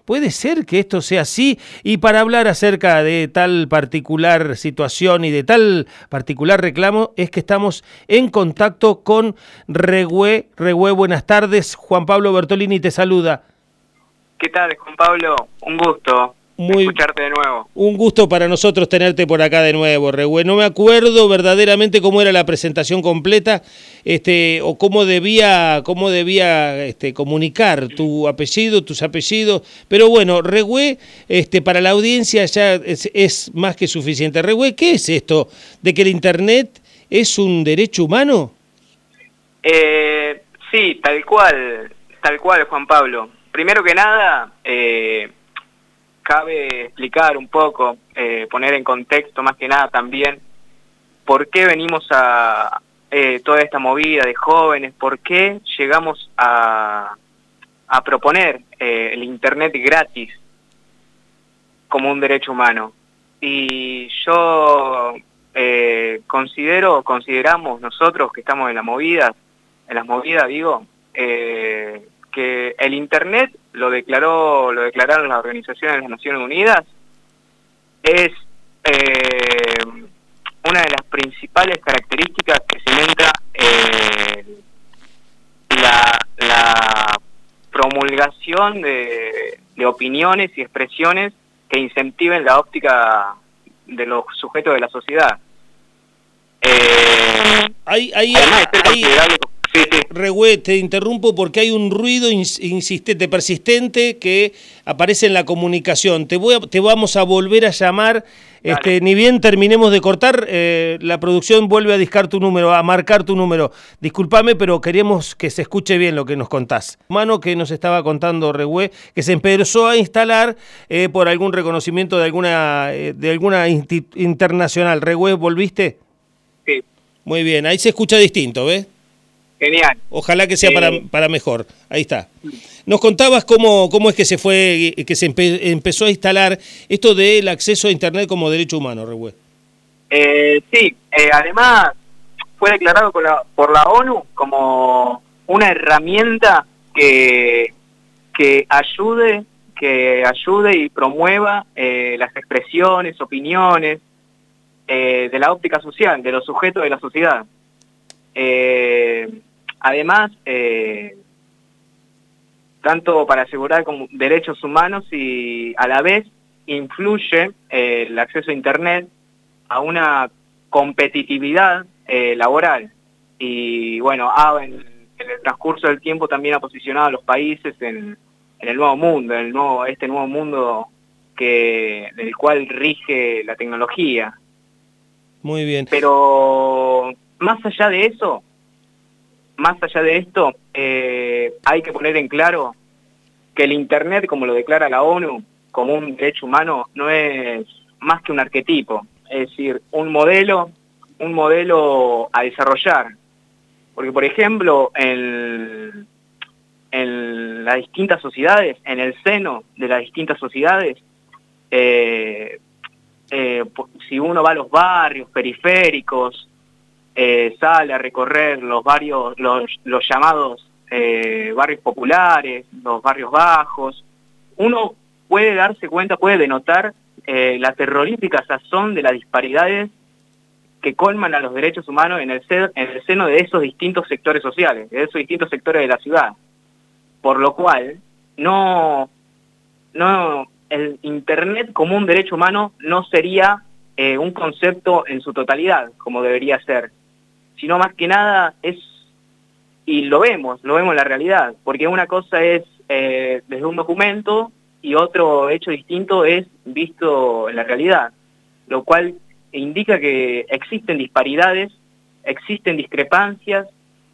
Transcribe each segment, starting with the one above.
¿Puede ser que esto sea así? Y para hablar acerca de tal particular situación y de tal particular reclamo es que estamos en contacto con Regué. Regué, buenas tardes. Juan Pablo Bertolini te saluda. ¿Qué tal, Juan Pablo? Un gusto escucharte de nuevo. Un gusto para nosotros tenerte por acá de nuevo, Regué. No me acuerdo verdaderamente cómo era la presentación completa, o cómo debía comunicar tu apellido, tus apellidos, pero bueno, Regué, para la audiencia ya es más que suficiente. Regué, ¿qué es esto de que el Internet es un derecho humano? Sí, tal cual, Juan Pablo. Primero que nada, cabe explicar un poco, poner en contexto más que nada también, por qué venimos a toda esta movida de jóvenes, por qué llegamos a proponer el Internet gratis como un derecho humano. Y yo consideramos nosotros que estamos en las movidas digo, que el Internet lo declararon las organizaciones de las Naciones Unidas, es una de las principales características que cimenta la promulgación de opiniones y expresiones que incentiven la óptica de los sujetos de la sociedad. Además de ser considerable... Regué, te interrumpo porque hay un ruido insistente, persistente que aparece en la comunicación. Te vamos a volver a llamar, ni bien terminemos de cortar, la producción vuelve a discar tu número, a marcar tu número. Discúlpame, pero queremos que se escuche bien lo que nos contás. Mano que nos estaba contando Regué, que se empezó a instalar por algún reconocimiento de alguna internacional. Regué, ¿volviste? Sí. Muy bien, ahí se escucha distinto, ¿ves? Genial. Ojalá que sea para mejor. Ahí está. Nos contabas cómo es que empezó a instalar esto del acceso a Internet como derecho humano, Regué. Sí, además fue declarado por la ONU como una herramienta que ayude y promueva las expresiones, opiniones de la óptica social, de los sujetos de la sociedad. Además, tanto para asegurar como derechos humanos y a la vez influye el acceso a Internet a una competitividad laboral. Y bueno, en el transcurso del tiempo también ha posicionado a los países en el nuevo mundo, este nuevo mundo del cual rige la tecnología. Muy bien. Pero más allá de esto, hay que poner en claro que el Internet, como lo declara la ONU, como un derecho humano, no es más que un arquetipo, es decir, un modelo a desarrollar. Porque, por ejemplo, en las distintas sociedades, en el seno de las distintas sociedades, si uno va a los barrios periféricos, sale a recorrer los llamados barrios populares, los barrios bajos, uno puede darse cuenta, puede denotar la terrorífica sazón de las disparidades que colman a los derechos humanos en el seno de esos distintos sectores sociales, de esos distintos sectores de la ciudad. Por lo cual, el Internet como un derecho humano no sería un concepto en su totalidad, como debería ser, sino más que nada y lo vemos en la realidad, porque una cosa es desde un documento y otro hecho distinto es visto en la realidad, lo cual indica que existen disparidades, existen discrepancias,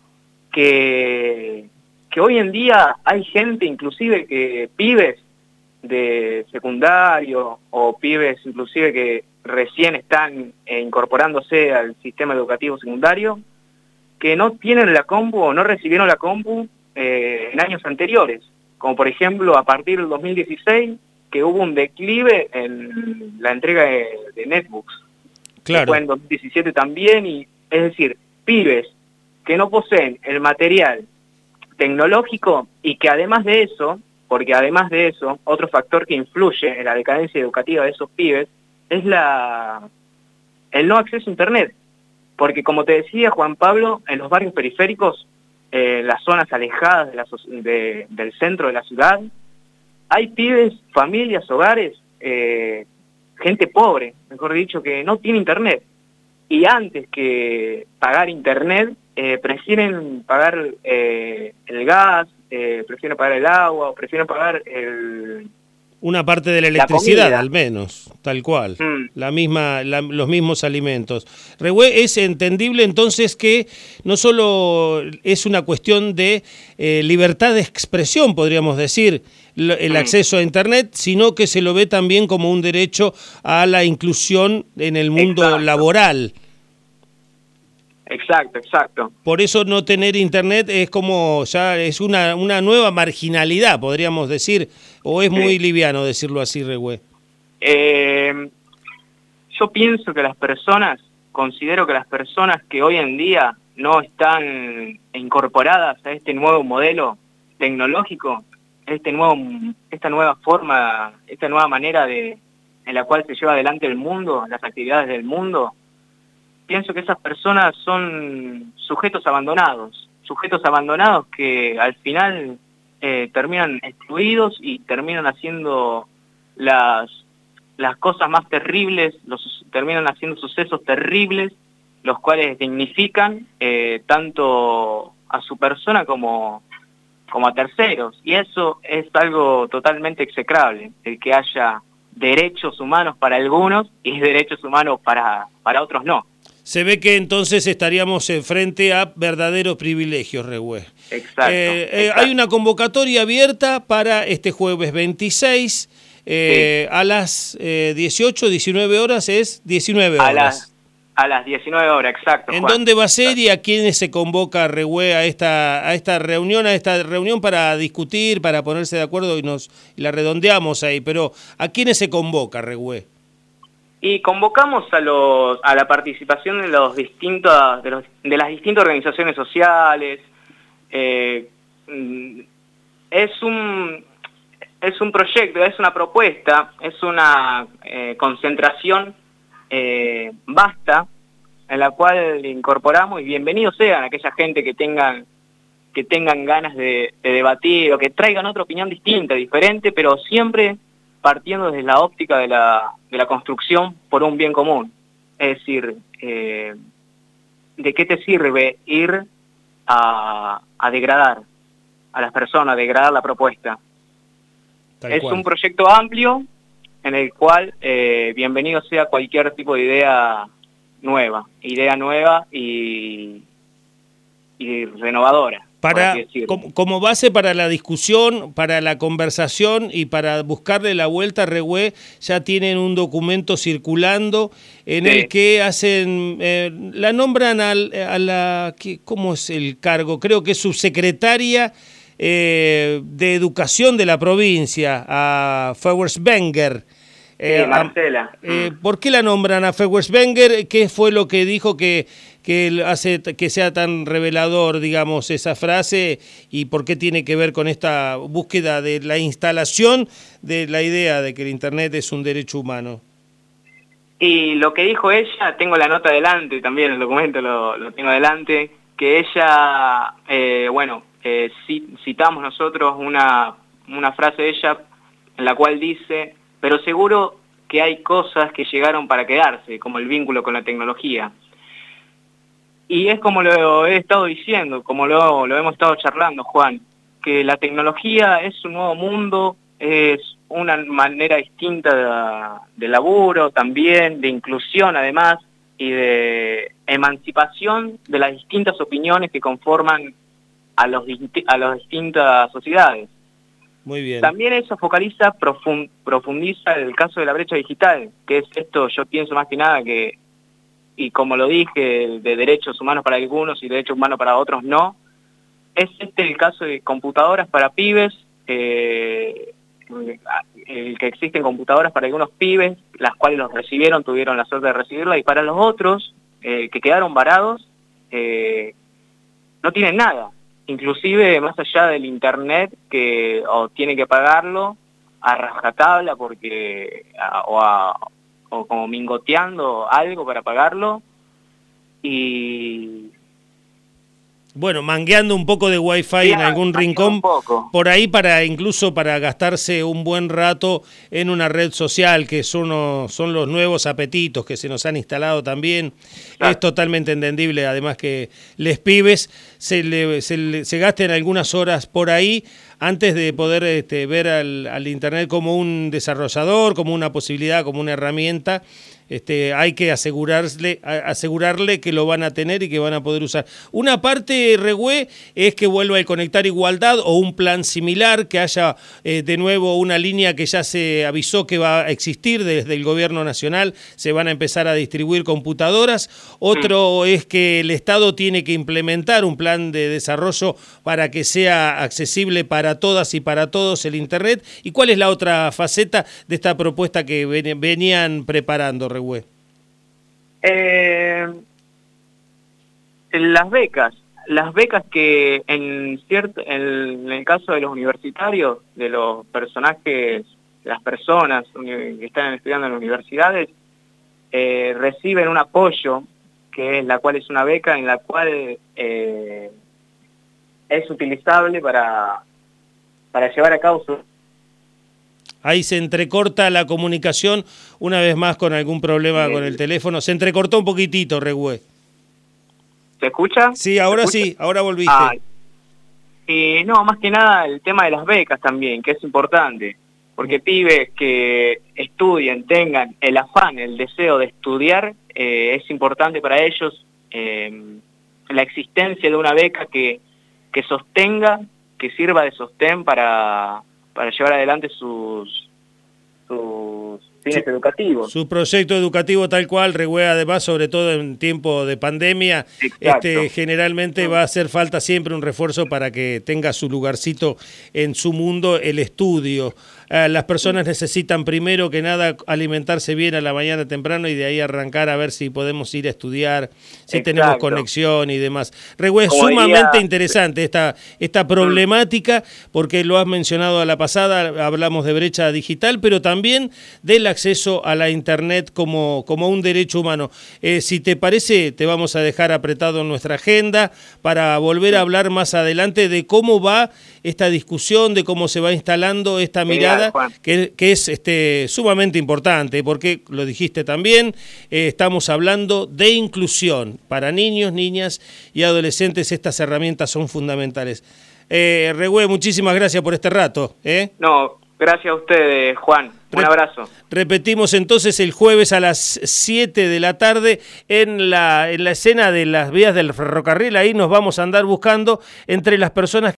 que hoy en día hay gente, inclusive que pibes de secundario o pibes inclusive que recién están incorporándose al sistema educativo secundario, que no tienen la compu o no recibieron la compu en años anteriores, como por ejemplo a partir del 2016, que hubo un declive en la entrega de netbooks. Claro. Fue en 2017 también, y es decir, pibes que no poseen el material tecnológico y que además de eso porque además de eso, otro factor que influye en la decadencia educativa de esos pibes es el no acceso a Internet. Porque como te decía Juan Pablo, en los barrios periféricos, las zonas alejadas del centro de la ciudad, hay pibes, familias, hogares, gente pobre, mejor dicho, que no tiene Internet. Y antes que pagar Internet, prefieren pagar el gas, prefieren pagar el agua, o prefieren pagar una parte de la electricidad, al menos, tal cual, los mismos alimentos. Rehue, es entendible entonces que no solo es una cuestión de libertad de expresión, podríamos decir, el acceso a Internet, sino que se lo ve también como un derecho a la inclusión en el mundo laboral. Exacto. Por eso no tener Internet es como ya es una nueva marginalidad, podríamos decir, o es muy liviano decirlo así, Rehue. Yo pienso que considero que las personas que hoy en día no están incorporadas a este nuevo modelo tecnológico, esta nueva forma, esta nueva manera en la cual se lleva adelante el mundo, las actividades del mundo, pienso que esas personas son sujetos abandonados que al final terminan excluidos y terminan haciendo las cosas más terribles, terminan haciendo sucesos terribles, los cuales dignifican tanto a su persona como a terceros. Y eso es algo totalmente execrable, el que haya derechos humanos para algunos y derechos humanos para otros no. Se ve que entonces estaríamos frente a verdaderos privilegios, Rehue. Exacto. Hay una convocatoria abierta para este jueves 26, a las 18, 19 horas, es 19 horas. A las 19 horas, exacto. ¿En dónde va a ser y a quiénes se convoca, Rehue, a esta reunión para discutir, para ponerse de acuerdo y la redondeamos ahí? Pero ¿a quiénes se convoca, Rehue? Y convocamos a la participación de las distintas organizaciones sociales. Es un proyecto, es una propuesta, es una concentración vasta en la cual incorporamos, y bienvenidos sean aquella gente que tengan ganas de debatir o que traigan otra opinión distinta, diferente, pero siempre partiendo desde la óptica de la construcción por un bien común. Es decir, ¿de qué te sirve ir a degradar a las personas, a degradar la propuesta? Es un proyecto amplio en el cual bienvenido sea cualquier tipo de idea nueva y renovadora. Como base para la discusión, para la conversación y para buscarle la vuelta, Rehue, ya tienen un documento circulando en el que hacen, la nombran a la, ¿cómo es el cargo? Creo que es subsecretaria de Educación de la provincia, a Feuersbenger. Marcela. ¿Por qué la nombran a Feuersbenger? ¿Qué fue lo que dijo que hace que sea tan revelador, digamos, esa frase? ¿Y por qué tiene que ver con esta búsqueda de la instalación de la idea de que el Internet es un derecho humano? Y lo que dijo ella, tengo la nota adelante, también el documento lo tengo adelante, que ella, citamos nosotros una frase de ella en la cual dice: pero seguro que hay cosas que llegaron para quedarse, como el vínculo con la tecnología. Y es como lo he estado diciendo, como lo hemos estado charlando, Juan, que la tecnología es un nuevo mundo, es una manera distinta de laburo también, de inclusión además, y de emancipación de las distintas opiniones que conforman a las distintas sociedades. Muy bien. También eso focaliza, profundiza el caso de la brecha digital, que es esto, yo pienso más que nada que, y como lo dije, de derechos humanos para algunos y derechos humanos para otros no, es el caso de computadoras para pibes, el que existen computadoras para algunos pibes, las cuales los recibieron, tuvieron la suerte de recibirla, y para los otros que quedaron varados, no tienen nada. inclusive más allá del internet, que o tiene que pagarlo a rajatabla porque o como mingoteando algo para pagarlo, y bueno, mangueando un poco de wifi en algún rincón, por ahí incluso para gastarse un buen rato en una red social, que son los nuevos apetitos que se nos han instalado también. Claro. Es totalmente entendible, además que les pibes se gasten algunas horas por ahí antes de poder ver al internet como un desarrollador, como una posibilidad, como una herramienta. Hay que asegurarle que lo van a tener y que van a poder usar. Una parte, Regüe, es que vuelva el Conectar Igualdad o un plan similar, que haya de nuevo una línea que ya se avisó que va a existir desde el gobierno nacional, se van a empezar a distribuir computadoras. Otro es que el Estado tiene que implementar un plan de desarrollo para que sea accesible para todas y para todos el Internet. ¿Y cuál es la otra faceta de esta propuesta que venían preparando, Regüe? Las becas que en el caso de los universitarios, de los personajes, las personas que están estudiando en las universidades, reciben un apoyo, la cual es una beca en la cual es utilizable para llevar a cabo su... Ahí se entrecorta la comunicación, una vez más con algún problema con el teléfono. Se entrecortó un poquitito, Regüe. ¿Se escucha? Sí, ahora sí, ahora volviste. No, más que nada el tema de las becas también, que es importante. Porque pibes que estudien, tengan el afán, el deseo de estudiar, es importante para ellos la existencia de una beca que sostenga, que sirva de sostén para llevar adelante sus fines educativos. Su proyecto educativo tal cual, Regüe, además, sobre todo en tiempo de pandemia, generalmente va a hacer falta siempre un refuerzo para que tenga su lugarcito en su mundo el estudio. Las personas necesitan primero que nada alimentarse bien a la mañana temprano y de ahí arrancar a ver si podemos ir a estudiar, si tenemos conexión y demás. Regüe, es sumamente interesante esta problemática, porque lo has mencionado a la pasada, hablamos de brecha digital, pero también del acceso a la internet como un derecho humano. Si te parece, te vamos a dejar apretado en nuestra agenda para volver a hablar más adelante de cómo va esta discusión, de cómo se va instalando esta mirada, que es sumamente importante, porque lo dijiste también, estamos hablando de inclusión para niños, niñas y adolescentes. Estas herramientas son fundamentales. Regüe, muchísimas gracias por este rato. No, gracias a ustedes, Juan. Un abrazo. Repetimos entonces el jueves a las 7 de la tarde en la escena de las vías del ferrocarril. Ahí nos vamos a andar buscando entre las personas